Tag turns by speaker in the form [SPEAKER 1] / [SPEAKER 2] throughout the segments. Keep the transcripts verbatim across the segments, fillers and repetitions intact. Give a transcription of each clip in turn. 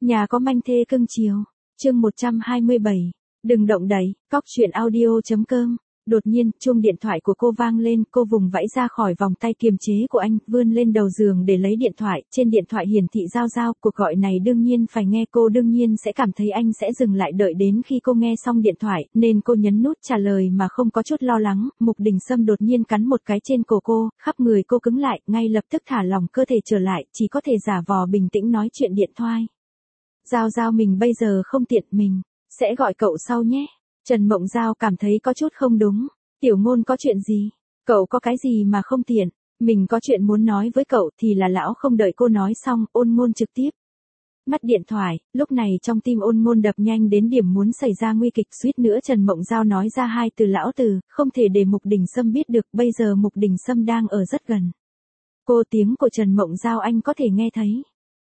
[SPEAKER 1] Nhà có manh thê cưng chiều. Chương một trăm hai mươi bảy. Đừng động đậy. Cóc truyện audio.com. Đột nhiên, chuông điện thoại của cô vang lên, cô vùng vẫy ra khỏi vòng tay kiềm chế của anh, vươn lên đầu giường để lấy điện thoại, trên điện thoại hiển thị giao giao, cuộc gọi này đương nhiên phải nghe, cô đương nhiên sẽ cảm thấy anh sẽ dừng lại đợi đến khi cô nghe xong điện thoại, nên cô nhấn nút trả lời mà không có chút lo lắng. Mục Đình Sâm đột nhiên cắn một cái trên cổ cô, khắp người cô cứng lại, ngay lập tức thả lỏng cơ thể trở lại, chỉ có thể giả vờ bình tĩnh nói chuyện điện thoại. Giao giao, mình bây giờ không tiện, mình sẽ gọi cậu sau nhé. Trần Mộng Giao cảm thấy có chút không đúng. Tiểu Ngôn, có chuyện gì? Cậu có cái gì mà không tiện? Mình có chuyện muốn nói với cậu. Thì là lão không đợi cô nói xong, Ôn Ngôn trực tiếp ngắt điện thoại. Lúc này trong tim Ôn Ngôn đập nhanh đến điểm muốn xảy ra nguy kịch, suýt nữa Trần Mộng Giao nói ra hai từ lão tử, không thể để Mục Đình Sâm biết được, bây giờ Mục Đình Sâm đang ở rất gần. Cô, tiếng của Trần Mộng Giao anh có thể nghe thấy.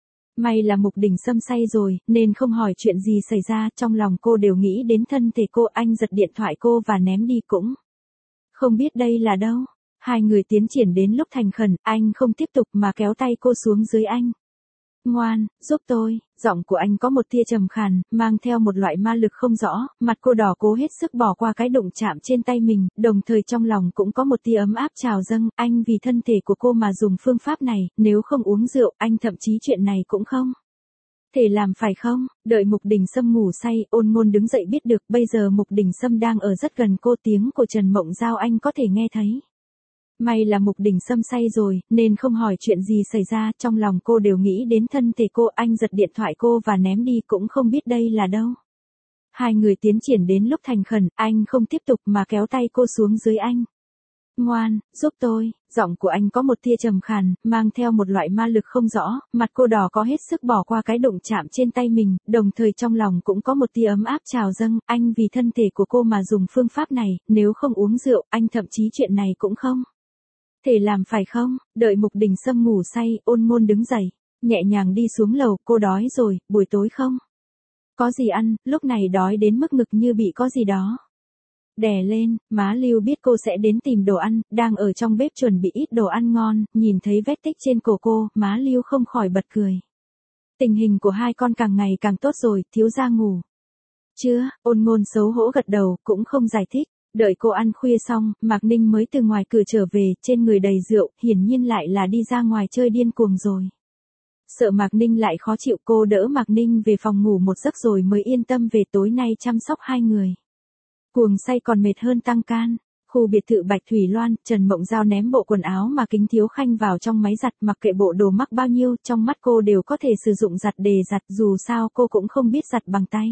[SPEAKER 1] May là Mục Đình Sâm say rồi, nên không hỏi chuyện gì xảy ra, trong lòng cô đều nghĩ đến thân thể cô. Anh giật điện thoại cô và ném đi, cũng không biết đây là đâu. Hai người tiến triển đến lúc thành khẩn, anh không tiếp tục mà kéo tay cô xuống dưới anh. Ngoan, giúp tôi. Giọng của anh có một tia trầm khàn, mang theo một loại ma lực không rõ, mặt cô đỏ, cố hết sức bỏ qua cái đụng chạm trên tay mình, đồng thời trong lòng cũng có một tia ấm áp trào dâng, anh vì thân thể của cô mà dùng phương pháp này, nếu không uống rượu, anh thậm chí chuyện này cũng không thể làm, phải không? Đợi Mục Đình Sâm ngủ say, Ôn Ngôn đứng dậy biết được, bây giờ Mục Đình Sâm đang ở rất gần cô, tiếng của Trần Mộng Giao anh có thể nghe thấy. May là Mục Đình Sâm say rồi, nên không hỏi chuyện gì xảy ra, trong lòng cô đều nghĩ đến thân thể cô. Anh giật điện thoại cô và ném đi, cũng không biết đây là đâu. Hai người tiến triển đến lúc thành khẩn, anh không tiếp tục mà kéo tay cô xuống dưới anh. Ngoan, giúp tôi. Giọng của anh có một tia trầm khàn, mang theo một loại ma lực không rõ, mặt cô đỏ, có hết sức bỏ qua cái đụng chạm trên tay mình, đồng thời trong lòng cũng có một tia ấm áp trào dâng, anh vì thân thể của cô mà dùng phương pháp này, nếu không uống rượu, anh thậm chí chuyện này cũng không thể làm, phải không? Đợi Mục Đình Sâm ngủ say, Ôn Ngôn đứng dậy, nhẹ nhàng đi xuống lầu. Cô đói rồi, buổi tối không có gì ăn, lúc này đói đến mức ngực như bị có gì đó đè lên. Má Lưu biết cô sẽ đến tìm đồ ăn, đang ở trong bếp chuẩn bị ít đồ ăn ngon, nhìn thấy vết tích trên cổ cô, má Lưu không khỏi bật cười. Tình hình của hai con càng ngày càng tốt rồi, thiếu gia ngủ chưa? Ôn Ngôn xấu hổ gật đầu, cũng không giải thích. Đợi cô ăn khuya xong, Mạc Ninh mới từ ngoài cửa trở về, trên người đầy rượu, hiển nhiên lại là đi ra ngoài chơi điên cuồng rồi. Sợ Mạc Ninh lại khó chịu, cô đỡ Mạc Ninh về phòng ngủ một giấc rồi mới yên tâm về tối nay chăm sóc hai người. Cuồng say còn mệt hơn tăng can. Khu biệt thự Bạch Thủy Loan, Trần Mộng Giao ném bộ quần áo mà Kính Thiếu Khanh vào trong máy giặt, mặc kệ bộ đồ mắc bao nhiêu, trong mắt cô đều có thể sử dụng giặt để giặt, dù sao cô cũng không biết giặt bằng tay.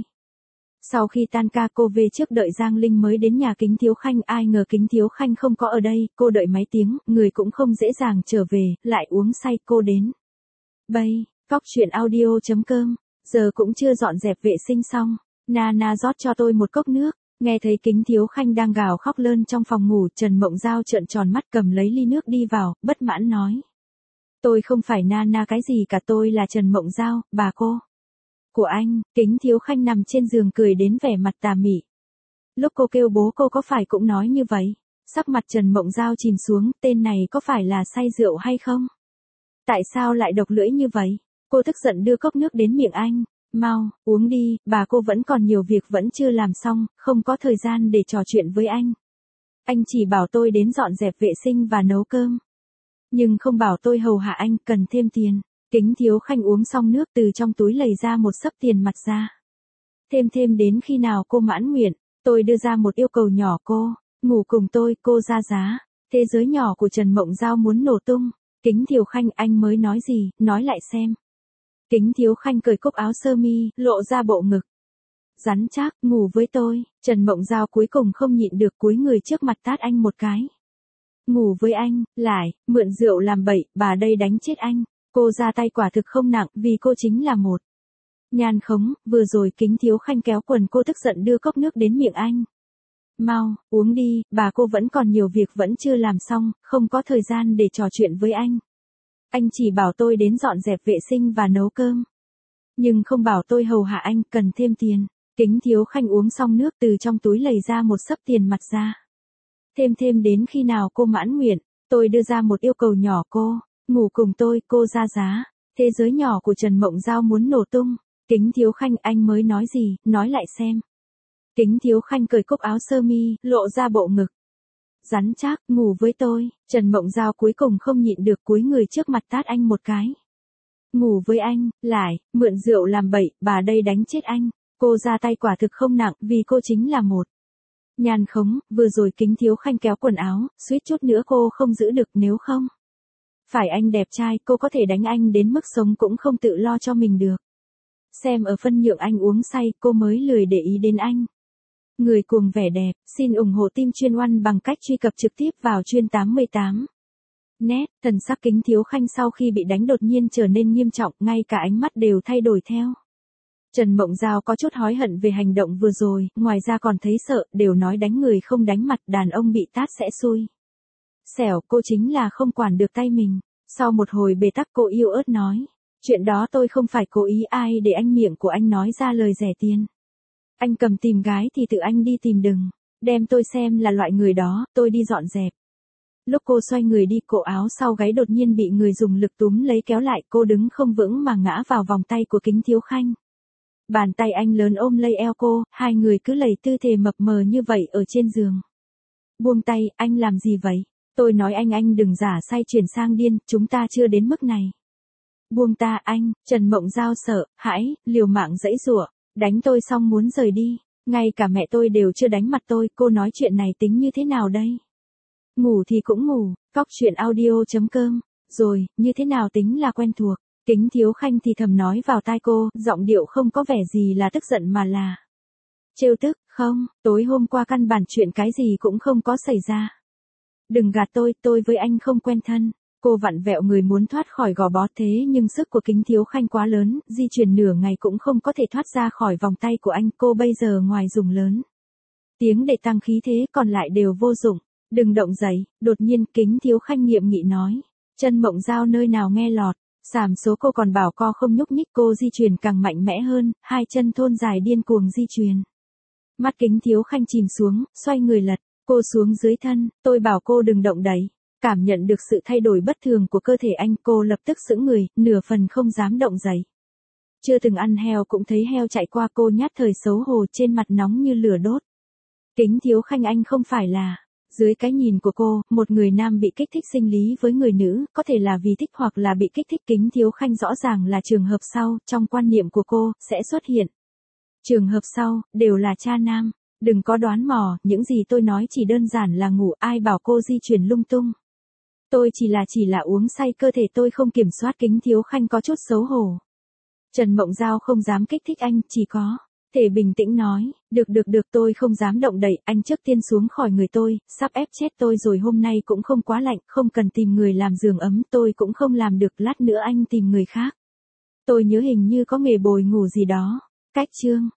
[SPEAKER 1] Sau khi tan ca cô về trước đợi Giang Linh mới đến nhà Kính Thiếu Khanh, ai ngờ Kính Thiếu Khanh không có ở đây, cô đợi mấy tiếng, người cũng không dễ dàng trở về, lại uống say. Cô đến bây, cóc truyện audio.com, giờ cũng chưa dọn dẹp vệ sinh xong, Nana rót cho tôi một cốc nước. Nghe thấy Kính Thiếu Khanh đang gào khóc lơn trong phòng ngủ, Trần Mộng Giao trợn tròn mắt cầm lấy ly nước đi vào, bất mãn nói. Tôi không phải Nana cái gì cả, tôi là Trần Mộng Giao, bà cô của anh. Kính Thiếu Khanh nằm trên giường cười đến vẻ mặt tà mị. Lúc cô kêu bố cô có phải cũng nói như vậy? Sắc mặt Trần Mộng Giao chìm xuống, tên này có phải là say rượu hay không? Tại sao lại độc lưỡi như vậy? Cô tức giận đưa cốc nước đến miệng anh. Mau, uống đi, bà cô vẫn còn nhiều việc vẫn chưa làm xong, không có thời gian để trò chuyện với anh. Anh chỉ bảo tôi đến dọn dẹp vệ sinh và nấu cơm, nhưng không bảo tôi hầu hạ anh, cần thêm tiền. Kính Thiếu Khanh uống xong nước, từ trong túi lấy ra một xấp tiền mặt ra. Thêm thêm đến khi nào cô mãn nguyện, tôi đưa ra một yêu cầu nhỏ, cô ngủ cùng tôi, cô ra giá. Thế giới nhỏ của Trần Mộng Giao muốn nổ tung. Kính Thiếu Khanh, anh mới nói gì, nói lại xem. Kính Thiếu Khanh cởi cúc áo sơ mi, lộ ra bộ ngực rắn chắc. Ngủ với tôi. Trần Mộng Giao cuối cùng không nhịn được, cúi người trước mặt tát anh một cái. Ngủ với anh, lại mượn rượu làm bậy, bà đây đánh chết anh. Cô ra tay quả thực không nặng, vì cô chính là một nhan khống. Vừa rồi Kính Thiếu Khanh kéo quần cô, tức giận đưa cốc nước đến miệng anh. Mau, uống đi, bà cô vẫn còn nhiều việc vẫn chưa làm xong, không có thời gian để trò chuyện với anh. Anh chỉ bảo tôi đến dọn dẹp vệ sinh và nấu cơm, nhưng không bảo tôi hầu hạ anh, cần thêm tiền. Kính Thiếu Khanh uống xong nước, từ trong túi lấy ra một xấp tiền mặt ra. Thêm thêm đến khi nào cô mãn nguyện, tôi đưa ra một yêu cầu nhỏ, cô ngủ cùng tôi, cô ra giá. Thế giới nhỏ của Trần Mộng Giao muốn nổ tung. Kính Thiếu Khanh, anh mới nói gì, nói lại xem. Kính Thiếu Khanh cởi cúc áo sơ mi, lộ ra bộ ngực. Rắn chắc, ngủ với tôi. Trần Mộng Giao cuối cùng không nhịn được cúi người trước mặt tát anh một cái. Ngủ với anh, lại, mượn rượu làm bậy, bà đây đánh chết anh. Cô ra tay quả thực không nặng, vì cô chính là một nhàn khống. Vừa rồi Kính Thiếu Khanh kéo quần áo, suýt chút nữa cô không giữ được, nếu không phải anh đẹp trai, cô có thể đánh anh đến mức sống cũng không tự lo cho mình được. Xem ở phân nhượng anh uống say, cô mới lười để ý đến anh. Người cuồng vẻ đẹp, xin ủng hộ team chuyên oăn bằng cách truy cập trực tiếp vào chuyên tám mươi tám. Nét, thần sắc Kính Thiếu Khanh sau khi bị đánh đột nhiên trở nên nghiêm trọng, ngay cả ánh mắt đều thay đổi theo. Trần Mộng Giao có chút hối hận về hành động vừa rồi, ngoài ra còn thấy sợ, đều nói đánh người không đánh mặt, đàn ông bị tát sẽ xui xẻo, cô chính là không quản được tay mình. Sau một hồi bế tắc cô yêu ớt nói, chuyện đó tôi không phải cố ý, ai để anh miệng của anh nói ra lời rẻ tiền. Anh cầm tìm gái thì tự anh đi tìm, đừng đem tôi xem là loại người đó, tôi đi dọn dẹp. Lúc cô xoay người đi, cổ áo sau gáy đột nhiên bị người dùng lực túm lấy kéo lại, cô đứng không vững mà ngã vào vòng tay của Kính Thiếu Khanh. Bàn tay anh lớn ôm lấy eo cô, hai người cứ lầy tư thế mập mờ như vậy ở trên giường. Buông tay, anh làm gì vậy? Tôi nói anh anh đừng giả say chuyển sang điên, chúng ta chưa đến mức này. Buông ta anh, Trần Mộng Giao sợ, hãi, liều mạng giãy giụa, đánh tôi xong muốn rời đi, ngay cả mẹ tôi đều chưa đánh mặt tôi, cô nói chuyện này tính như thế nào đây? Ngủ thì cũng ngủ, cóc truyện audio chấm com, rồi, như thế nào tính là quen thuộc? Kính Thiếu Khanh thì thầm nói vào tai cô, giọng điệu không có vẻ gì là tức giận mà là trêu tức. Không, tối hôm qua căn bản chuyện cái gì cũng không có xảy ra. Đừng gạt tôi, tôi với anh không quen thân. Cô vặn vẹo người muốn thoát khỏi gò bó, thế nhưng sức của Kính Thiếu Khanh quá lớn, di chuyển nửa ngày cũng không có thể thoát ra khỏi vòng tay của anh. Cô bây giờ ngoài dùng lớn tiếng để tăng khí thế, còn lại đều vô dụng. Đừng động dậy. Đột nhiên Kính Thiếu Khanh nghiêm nghị nói. Trần Mộng Giao nơi nào nghe lọt. Sàm số cô còn bảo co không nhúc nhích, cô di chuyển càng mạnh mẽ hơn, hai chân thon dài điên cuồng di chuyển. Mắt Kính Thiếu Khanh chìm xuống, xoay người lật cô xuống dưới thân. Tôi bảo cô đừng động đậy. Cảm nhận được sự thay đổi bất thường của cơ thể anh, cô lập tức sững người, nửa phần không dám động dậy. Chưa từng ăn heo cũng thấy heo chạy qua, cô nhát thời xấu hổ, trên mặt nóng như lửa đốt. Kính Thiếu Khanh, anh không phải là... Dưới cái nhìn của cô, một người nam bị kích thích sinh lý với người nữ, có thể là vì thích hoặc là bị kích thích. Kính Thiếu Khanh rõ ràng là trường hợp sau, trong quan niệm của cô, sẽ xuất hiện. Trường hợp sau, đều là cha nam. Đừng có đoán mò, những gì tôi nói chỉ đơn giản là ngủ, ai bảo cô di chuyển lung tung. Tôi chỉ là chỉ là uống say, cơ thể tôi không kiểm soát. Kính Thiếu Khanh có chút xấu hổ. Trần Mộng Giao không dám kích thích anh, chỉ có thể bình tĩnh nói, được được được, tôi không dám động đậy, anh trước tiên xuống khỏi người tôi, sắp ép chết tôi rồi, hôm nay cũng không quá lạnh, không cần tìm người làm giường ấm, tôi cũng không làm được, lát nữa anh tìm người khác. Tôi nhớ hình như có nghề bồi ngủ gì đó. Cách chương